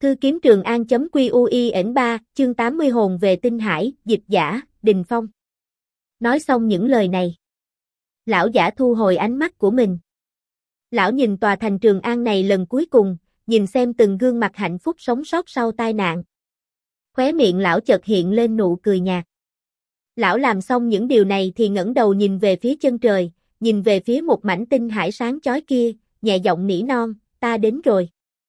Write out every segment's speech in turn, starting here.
Thư kiếm Trường An.QUIN3, chương 80 hồn về tinh hải, dịch giả, Đình Phong. Nói xong những lời này, lão giả thu hồi ánh mắt của mình. Lão nhìn tòa thành Trường An này lần cuối cùng, nhìn xem từng gương mặt hạnh phúc sống sót sau tai nạn. Khóe miệng lão chợt hiện lên nụ cười nhạt. Lão làm xong những điều này thì ngẩng đầu nhìn về phía chân trời, nhìn về phía một mảnh tinh hải sáng chói kia, nhẹ giọng nỉ non, ta đến rồi.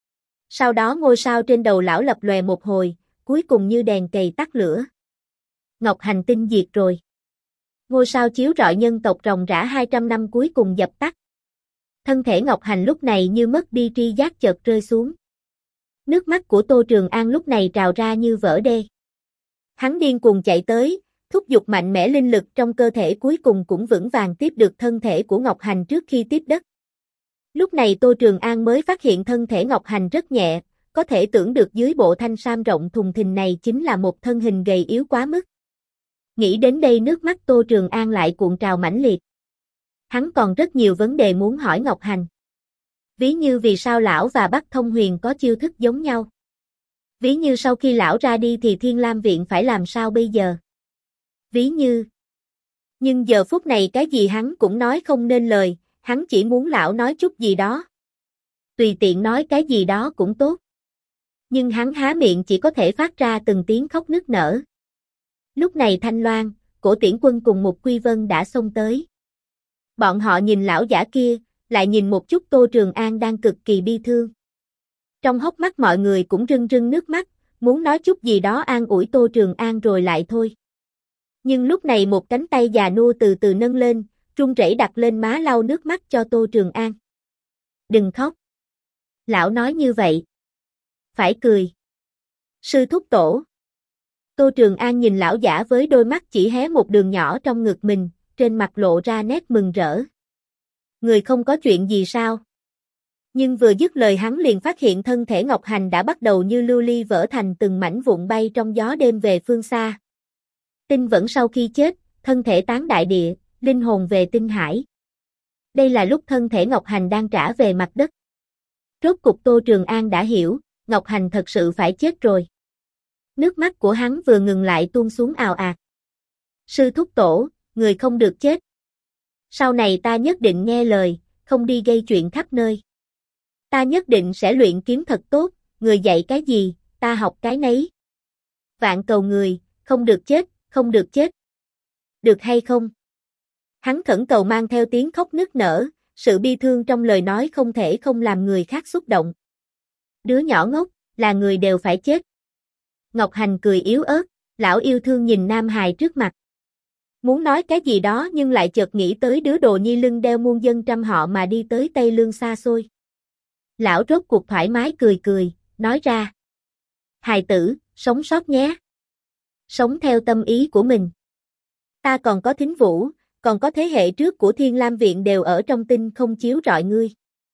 Sau đó ngôi sao trên đầu lão lập lòe một hồi, cuối cùng như đèn cầy tắt lửa. Ngọc Hành tinh diệt rồi. Ngôi sao chiếu rọi nhân tộc ròng rã 200 năm cuối cùng dập tắt. Thân thể Ngọc Hành lúc này như mất đi tri giác chợt rơi xuống. Nước mắt của Tô Trường An lúc này trào ra như vỡ đê. Hắn điên cuồng chạy tới, thúc giục mạnh mẽ linh lực trong cơ thể cuối cùng cũng vững vàng tiếp được thân thể của Ngọc Hành trước khi tiếp đất. Lúc này Tô Trường An mới phát hiện thân thể Ngọc Hành rất nhẹ, có thể tưởng được dưới bộ thanh sam rộng thùng thình này chính là một thân hình gầy yếu quá mức. Nghĩ đến đây nước mắt Tô Trường An lại cuộn trào mãnh liệt. Hắn còn rất nhiều vấn đề muốn hỏi Ngọc Hành. Ví như vì sao lão và Bắc Thông Huyền có chiêu thức giống nhau. Ví như sau khi lão ra đi thì Thiên Lam Viện phải làm sao bây giờ. Ví như. Nhưng giờ phút này cái gì hắn cũng nói không nên lời, hắn chỉ muốn lão nói chút gì đó. Tùy tiện nói cái gì đó cũng tốt. Nhưng hắn há miệng chỉ có thể phát ra từng tiếng khóc nức nở. Lúc này Thanh Loan, Cổ Tiễn Quân cùng một Quy Vân đã xông tới. Bọn họ nhìn lão giả kia, lại nhìn một chút Tô Trường An đang cực kỳ bi thương. Trong hốc mắt mọi người cũng rưng rưng nước mắt, muốn nói chút gì đó an ủi Tô Trường An rồi lại thôi. Nhưng lúc này một cánh tay già nua từ từ nâng lên, run rẩy đặt lên má lau nước mắt cho Tô Trường An. Đừng khóc. Lão nói như vậy. Phải cười. Sư thúc tổ. Tô Trường An nhìn lão giả với đôi mắt chỉ hé một đường nhỏ trong ngực mình, trên mặt lộ ra nét mừng rỡ. Người không có chuyện gì sao? Nhưng vừa dứt lời hắn liền phát hiện thân thể Ngọc Hành đã bắt đầu như lưu ly vỡ thành từng mảnh vụn bay trong gió đêm về phương xa. Tinh vẫn sau khi chết, thân thể tán đại địa, linh hồn về tinh hải. Đây là lúc thân thể Ngọc Hành đang trả về mặt đất. Rốt cục Tô Trường An đã hiểu, Ngọc Hành thật sự phải chết rồi. Nước mắt của hắn vừa ngừng lại tuôn xuống ào ạt. Sư thúc tổ, người không được chết. Sau này ta nhất định nghe lời, không đi gây chuyện khắp nơi. Ta nhất định sẽ luyện kiếm thật tốt, người dạy cái gì, ta học cái nấy. Vạn cầu người, không được chết, không được chết. Được hay không? Hắn khẩn cầu mang theo tiếng khóc nức nở, sự bi thương trong lời nói không thể không làm người khác xúc động. Đứa nhỏ ngốc, là người đều phải chết. Ngọc Hành cười yếu ớt, lão yêu thương nhìn nam hài trước mặt. Muốn nói cái gì đó nhưng lại chợt nghĩ tới đứa đồ nhi lưng đeo muôn dân trăm họ mà đi tới Tây Lương xa xôi. Lão rốt cuộc thoải mái cười cười, nói ra. Hài tử, sống sót nhé. Sống theo tâm ý của mình. Ta còn có Thính Vũ, còn có thế hệ trước của Thiên Lam Viện đều ở trong tinh không chiếu rọi ngươi.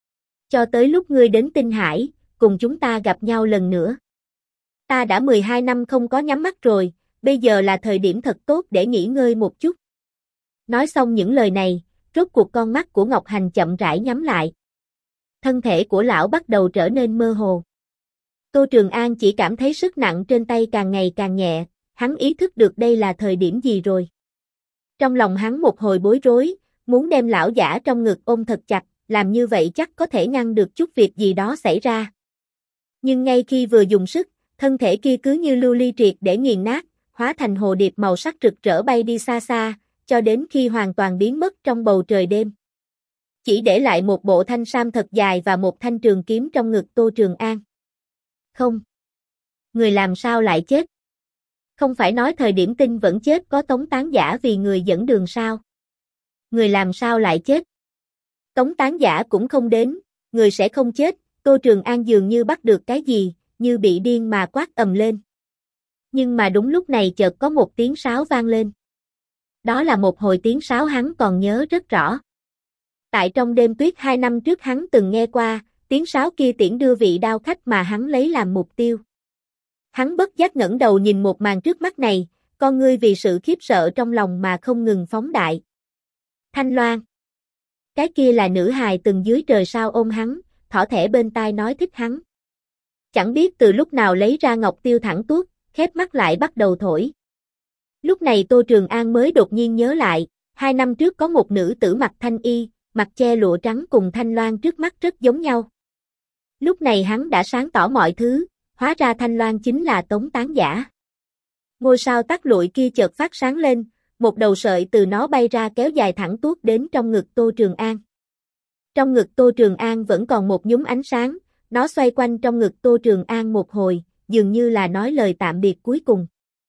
Cho tới lúc ngươi đến tinh hải, cùng chúng ta gặp nhau lần nữa. Ta đã 12 năm không có nhắm mắt rồi, bây giờ là thời điểm thật tốt để nghỉ ngơi một chút. Nói xong những lời này, rốt cuộc con mắt của Ngọc Hành chậm rãi nhắm lại. Thân thể của lão bắt đầu trở nên mơ hồ. Tô Trường An chỉ cảm thấy sức nặng trên tay càng ngày càng nhẹ, hắn ý thức được đây là thời điểm gì rồi. Trong lòng hắn một hồi bối rối, muốn đem lão giả trong ngực ôm thật chặt, làm như vậy chắc có thể ngăn được chút việc gì đó xảy ra. Nhưng ngay khi vừa dùng sức, thân thể kia cứ như lưu ly triệt để nghiền nát, hóa thành hồ điệp màu sắc rực rỡ bay đi xa xa, cho đến khi hoàn toàn biến mất trong bầu trời đêm. Chỉ để lại một bộ thanh sam thật dài và một thanh trường kiếm trong ngực Tô Trường An. Không. Người làm sao lại chết? Không phải nói thời điểm tinh vẫn chết có tống tán giả vì người dẫn đường sao? Người làm sao lại chết? Tống tán giả cũng không đến, người sẽ không chết. Tô Trường An dường như bắt được cái gì, như bị điên mà quát ầm lên. Nhưng mà đúng lúc này chợt có một tiếng sáo vang lên. Đó là một hồi tiếng sáo hắn còn nhớ rất rõ. Tại trong đêm tuyết 2 năm trước hắn từng nghe qua, tiếng sáo kia tiễn đưa vị đao khách mà hắn lấy làm mục tiêu. Hắn bất giác ngẩng đầu nhìn một màn trước mắt này, con ngươi vì sự khiếp sợ trong lòng mà không ngừng phóng đại. Thanh Loan. Cái kia là nữ hài từng dưới trời sao ôm hắn, thỏ thẻ bên tai nói thích hắn. Chẳng biết từ lúc nào lấy ra ngọc tiêu thẳng tuốt, khép mắt lại bắt đầu thổi. Lúc này Tô Trường An mới đột nhiên nhớ lại, 2 năm trước có một nữ tử mặc thanh y, mặc che lụa trắng cùng Thanh Loan trước mắt rất giống nhau. Lúc này hắn đã sáng tỏ mọi thứ, hóa ra Thanh Loan chính là Tống Tán Giả. Ngôi sao tắt lụi kia chợt phát sáng lên, một đầu sợi từ nó bay ra kéo dài thẳng tuốt đến trong ngực Tô Trường An. Trong ngực Tô Trường An vẫn còn một nhúm ánh sáng, nó xoay quanh trong ngực Tô Trường An một hồi, dường như là nói lời tạm biệt cuối cùng.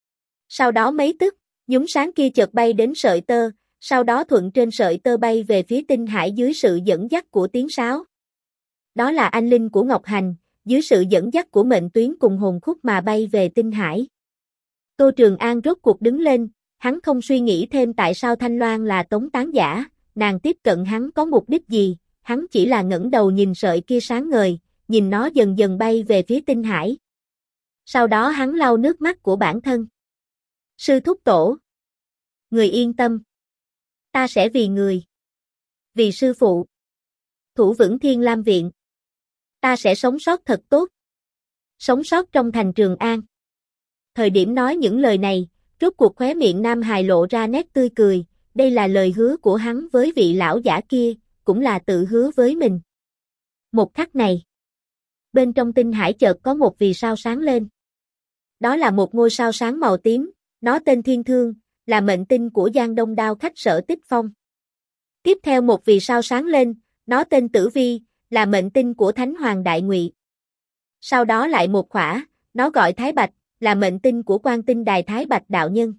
Sau đó mấy tức, nhúm sáng kia chợt bay đến sợi tơ, sau đó thuận trên sợi tơ bay về phía tinh hải dưới sự dẫn dắt của tiếng sáo. Đó là anh linh của Ngọc Hành, dưới sự dẫn dắt của mệnh tuyến cùng hồn khúc mà bay về tinh hải. Tô Trường An rốt cuộc đứng lên, hắn không suy nghĩ thêm tại sao Thanh Loan là Tống Tán Giả, nàng tiếp cận hắn có mục đích gì, hắn chỉ là ngẩng đầu nhìn sợi kia sáng ngời, nhìn nó dần dần bay về phía tinh hải. Sau đó hắn lau nước mắt của bản thân. Sư thúc tổ. Người yên tâm. Ta sẽ vì người. Vì sư phụ. Thủ vững Thiên Lam Viện. Ta sẽ sống sót thật tốt. Sống sót trong thành Trường An. Thời điểm nói những lời này, rốt cuộc khóe miệng Nam Hài lộ ra nét tươi cười, đây là lời hứa của hắn với vị lão giả kia, cũng là tự hứa với mình. Một khắc này, bên trong tinh hải chợt có một vì sao sáng lên. Đó là một ngôi sao sáng màu tím, nó tên Thiên Thương, là mệnh tinh của Giang Đông Đao khách Sở Tích Phong. Tiếp theo một vì sao sáng lên, nó tên Tử Vi, là mệnh tinh của Thánh Hoàng Đại Ngụy. Sau đó lại một khỏa, nó gọi Thái Bạch, là mệnh tinh của Quan Tinh Đài Thái Bạch đạo nhân.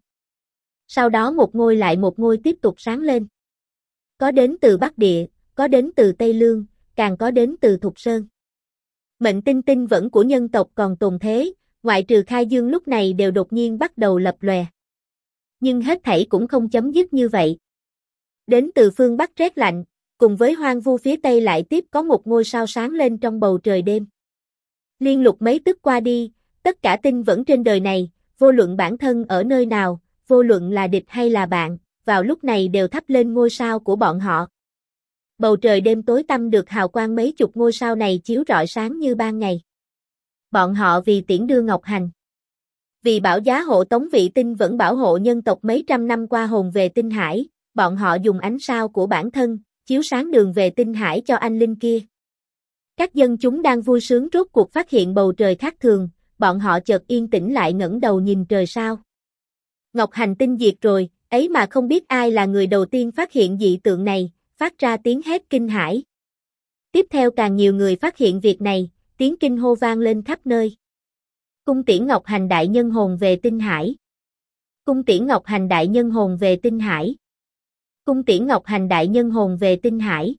Sau đó một ngôi lại một ngôi tiếp tục sáng lên. Có đến từ Bắc Địa, có đến từ Tây Lương, càng có đến từ Thục Sơn. Mệnh tinh tinh vẫn của nhân tộc còn tồn thế, ngoại trừ Khai Dương lúc này đều đột nhiên bắt đầu lập lòe. Nhưng hết thảy cũng không chấm dứt như vậy. Đến từ phương Bắc rét lạnh, cùng với hoang vu phía Tây lại tiếp có một ngôi sao sáng lên trong bầu trời đêm. Liên lục mấy tức qua đi, tất cả tinh vẫn trên đời này, vô luận bản thân ở nơi nào, vô luận là địch hay là bạn, vào lúc này đều thắp lên ngôi sao của bọn họ. Bầu trời đêm tối tăm được hào quang mấy chục ngôi sao này chiếu rọi sáng như ban ngày. Bọn họ vì tiễn đưa Ngọc Hành. Vì bảo giá hộ tống vị tinh vẫn bảo hộ nhân tộc mấy trăm năm qua hồn về tinh hải, bọn họ dùng ánh sao của bản thân, chiếu sáng đường về tinh hải cho anh linh kia. Các dân chúng đang vui sướng rốt cuộc phát hiện bầu trời khác thường, bọn họ chợt yên tĩnh lại ngẩng đầu nhìn trời sao. Ngọc Hành tinh diệt rồi, ấy mà không biết ai là người đầu tiên phát hiện dị tượng này, phát ra tiếng hét kinh hãi. Tiếp theo càng nhiều người phát hiện việc này, tiếng kinh hô vang lên khắp nơi. Cung tiễn Ngọc Hành đại nhân hồn về tinh hải. Cung tiễn Ngọc Hành đại nhân hồn về tinh hải. Cung tiễn Ngọc Hành đại nhân hồn về tinh hải.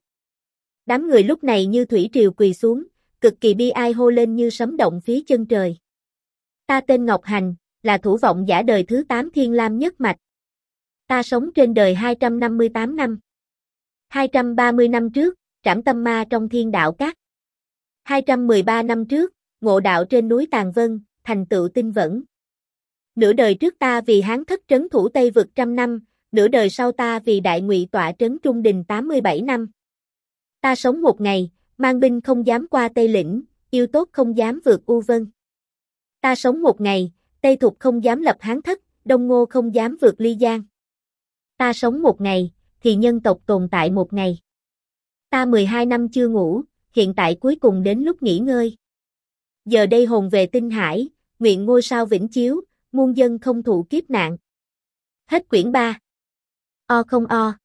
Đám người lúc này như thủy triều quỳ xuống, cực kỳ bi ai hô lên như sấm động phía chân trời. Ta tên Ngọc Hành, là thủ vọng giả đời thứ 8 Thiên Lam nhất mạch. Ta sống trên đời 258 năm. 230 năm trước, trảm tâm ma trong thiên đạo các. 213 năm trước, ngộ đạo trên núi Tàng Vân, thành tựu tinh vẫn. Nửa đời trước ta vì Hán thất trấn thủ Tây vực 100 năm, nửa đời sau ta vì Đại Ngụy tọa trấn Trung Đình 87 năm. Ta sống một ngày, mang binh không dám qua Tây Lĩnh, yêu tốt không dám vượt U Vân. Ta sống một ngày, Tây Thục không dám lập Hán thất, Đông Ngô không dám vượt Ly Giang. Ta sống một ngày, thì nhân tộc tồn tại một ngày. Ta 12 năm chưa ngủ, hiện tại cuối cùng đến lúc nghỉ ngơi. Giờ đây hồn về tinh hải, nguyện ngôi sao vĩnh chiếu, muôn dân không thụ kiếp nạn. Hết quyển 3. O không o.